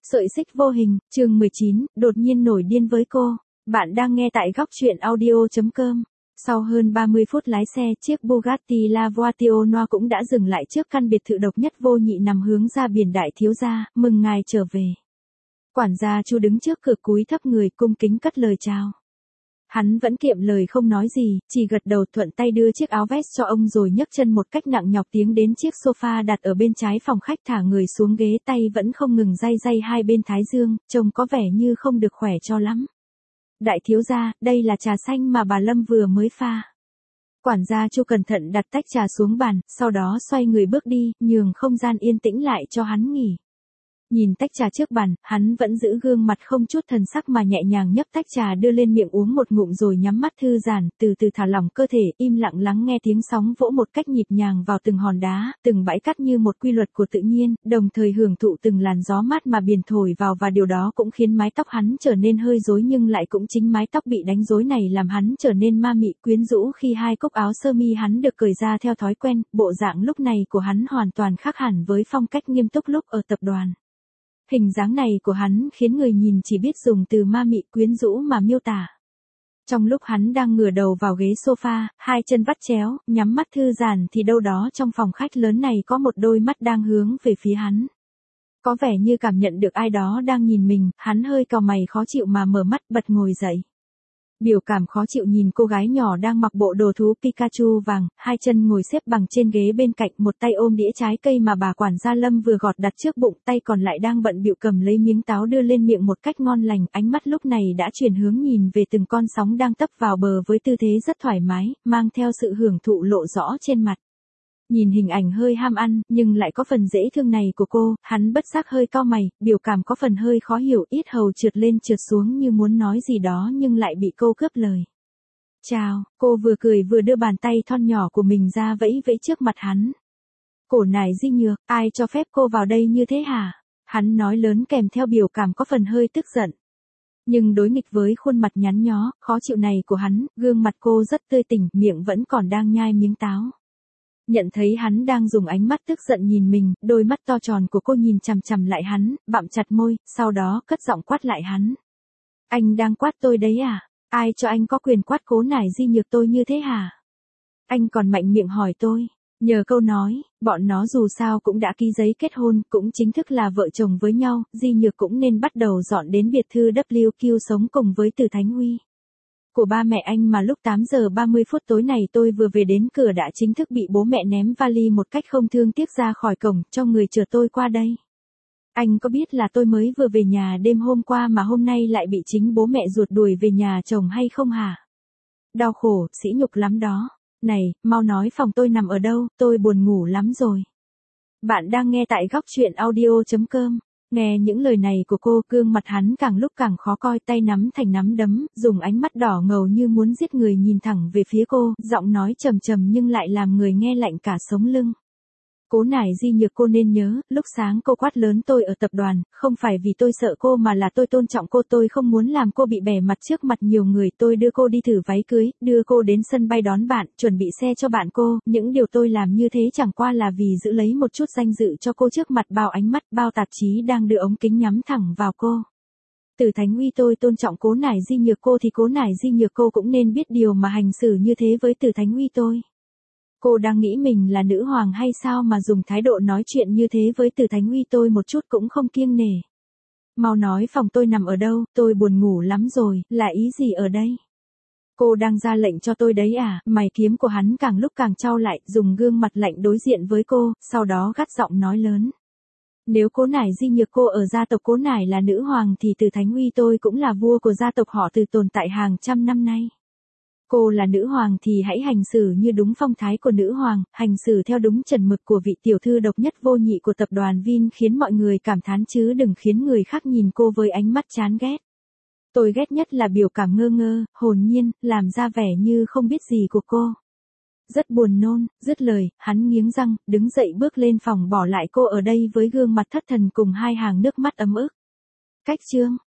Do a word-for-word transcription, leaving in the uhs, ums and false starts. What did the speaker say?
Sợi xích vô hình, chương mười chín, đột nhiên nổi điên với cô. Bạn đang nghe tại góc truyện audio chấm com. Sau hơn ba mươi phút lái xe, chiếc Bugatti La Voiture Noire cũng đã dừng lại trước căn biệt thự độc nhất vô nhị nằm hướng ra biển. Đại thiếu gia, mừng ngài trở về. Quản gia Chu đứng trước cửa cúi thấp người cung kính cất lời chào. Hắn vẫn kiệm lời không nói gì, chỉ gật đầu thuận tay đưa chiếc áo vest cho ông rồi nhấc chân một cách nặng nhọc tiến đến chiếc sofa đặt ở bên trái phòng khách, thả người xuống ghế, tay vẫn không ngừng day day hai bên thái dương, trông có vẻ như không được khỏe cho lắm. Đại thiếu gia, đây là trà xanh mà bà Lâm vừa mới pha. Quản gia Chu cẩn thận đặt tách trà xuống bàn, sau đó xoay người bước đi, nhường không gian yên tĩnh lại cho hắn nghỉ. Nhìn tách trà trước bàn, hắn vẫn giữ gương mặt không chút thần sắc mà nhẹ nhàng nhấp tách trà đưa lên miệng uống một ngụm rồi nhắm mắt thư giãn, từ từ thả lỏng cơ thể, im lặng lắng nghe tiếng sóng vỗ một cách nhịp nhàng vào từng hòn đá, từng bãi cát như một quy luật của tự nhiên, đồng thời hưởng thụ từng làn gió mát mà biển thổi vào, và điều đó cũng khiến mái tóc hắn trở nên hơi rối, nhưng lại cũng chính mái tóc bị đánh rối này làm hắn trở nên ma mị quyến rũ khi hai cúc áo sơ mi hắn được cởi ra theo thói quen. Bộ dạng lúc này của hắn hoàn toàn khác hẳn với phong cách nghiêm túc lúc ở tập đoàn. Hình dáng này của hắn khiến người nhìn chỉ biết dùng từ ma mị quyến rũ mà miêu tả. Trong lúc hắn đang ngửa đầu vào ghế sofa, hai chân vắt chéo, nhắm mắt thư giãn, thì đâu đó trong phòng khách lớn này có một đôi mắt đang hướng về phía hắn. Có vẻ như cảm nhận được ai đó đang nhìn mình, hắn hơi cau mày khó chịu mà mở mắt bật ngồi dậy. Biểu cảm khó chịu nhìn cô gái nhỏ đang mặc bộ đồ thú Pikachu vàng, hai chân ngồi xếp bằng trên ghế bên cạnh, một tay ôm đĩa trái cây mà bà quản gia Lâm vừa gọt đặt trước bụng, tay còn lại đang bận bịu cầm lấy miếng táo đưa lên miệng một cách ngon lành. Ánh mắt lúc này đã chuyển hướng nhìn về từng con sóng đang tấp vào bờ với tư thế rất thoải mái, mang theo sự hưởng thụ lộ rõ trên mặt. Nhìn hình ảnh hơi ham ăn, nhưng lại có phần dễ thương này của cô, hắn bất giác hơi cau mày, biểu cảm có phần hơi khó hiểu, yết hầu trượt lên trượt xuống như muốn nói gì đó nhưng lại bị cô cướp lời. Chào, cô vừa cười vừa đưa bàn tay thon nhỏ của mình ra vẫy vẫy trước mặt hắn. Cổ nải di nhược, ai cho phép cô vào đây như thế hả? Hắn nói lớn kèm theo biểu cảm có phần hơi tức giận. Nhưng đối nghịch với khuôn mặt nhắn nhó, khó chịu này của hắn, gương mặt cô rất tươi tỉnh, miệng vẫn còn đang nhai miếng táo. Nhận thấy hắn đang dùng ánh mắt tức giận nhìn mình, đôi mắt to tròn của cô nhìn chằm chằm lại hắn, bặm chặt môi, sau đó cất giọng quát lại hắn. Anh đang quát tôi đấy à? Ai cho anh có quyền quát cố nải di nhược tôi như thế hả? Anh còn mạnh miệng hỏi tôi. Nhờ câu nói, bọn nó dù sao cũng đã ký giấy kết hôn, cũng chính thức là vợ chồng với nhau, di nhược cũng nên bắt đầu dọn đến biệt thự W Q sống cùng với Từ Thánh Huy. Của ba mẹ anh mà lúc tám giờ ba mươi phút tối này tôi vừa về đến cửa đã chính thức bị bố mẹ ném vali một cách không thương tiếc ra khỏi cổng, cho người chờ tôi qua đây. Anh có biết là tôi mới vừa về nhà đêm hôm qua mà hôm nay lại bị chính bố mẹ ruột đuổi về nhà chồng hay không hả? Đau khổ, sỉ nhục lắm đó. Này, mau nói phòng tôi nằm ở đâu, tôi buồn ngủ lắm rồi. Bạn đang nghe tại góc truyện audio chấm com. Nghe những lời này của cô, gương mặt hắn càng lúc càng khó coi, tay nắm thành nắm đấm, dùng ánh mắt đỏ ngầu như muốn giết người nhìn thẳng về phía cô, giọng nói trầm trầm nhưng lại làm người nghe lạnh cả sống lưng. Cố nải di nhược, cô nên nhớ, lúc sáng cô quát lớn tôi ở tập đoàn, không phải vì tôi sợ cô mà là tôi tôn trọng cô, tôi không muốn làm cô bị bẻ mặt trước mặt nhiều người, tôi đưa cô đi thử váy cưới, đưa cô đến sân bay đón bạn, chuẩn bị xe cho bạn cô, những điều tôi làm như thế chẳng qua là vì giữ lấy một chút danh dự cho cô trước mặt bao ánh mắt, bao tạp chí đang đưa ống kính nhắm thẳng vào cô. Từ Thánh Huy, tôi tôn trọng cố nải di nhược cô thì cố nải di nhược cô cũng nên biết điều mà hành xử như thế với Từ Thánh Huy tôi. Cô đang nghĩ mình là nữ hoàng hay sao mà dùng thái độ nói chuyện như thế với Từ Thánh Huy tôi một chút cũng không kiêng nể. Mau nói phòng tôi nằm ở đâu, tôi buồn ngủ lắm rồi, là ý gì ở đây? Cô đang ra lệnh cho tôi đấy à? Mày kiếm của hắn càng lúc càng chau lại, dùng gương mặt lạnh đối diện với cô, sau đó gắt giọng nói lớn. Nếu cố nải di nhược cô ở gia tộc cố nải là nữ hoàng thì Từ Thánh Huy tôi cũng là vua của gia tộc họ Từ tồn tại hàng trăm năm nay. Cô là nữ hoàng thì hãy hành xử như đúng phong thái của nữ hoàng, hành xử theo đúng chuẩn mực của vị tiểu thư độc nhất vô nhị của tập đoàn Vin, khiến mọi người cảm thán chứ đừng khiến người khác nhìn cô với ánh mắt chán ghét. Tôi ghét nhất là biểu cảm ngơ ngơ, hồn nhiên, làm ra vẻ như không biết gì của cô. Rất buồn nôn, dứt lời, hắn nghiến răng, đứng dậy bước lên phòng bỏ lại cô ở đây với gương mặt thất thần cùng hai hàng nước mắt ấm ức. Cách chương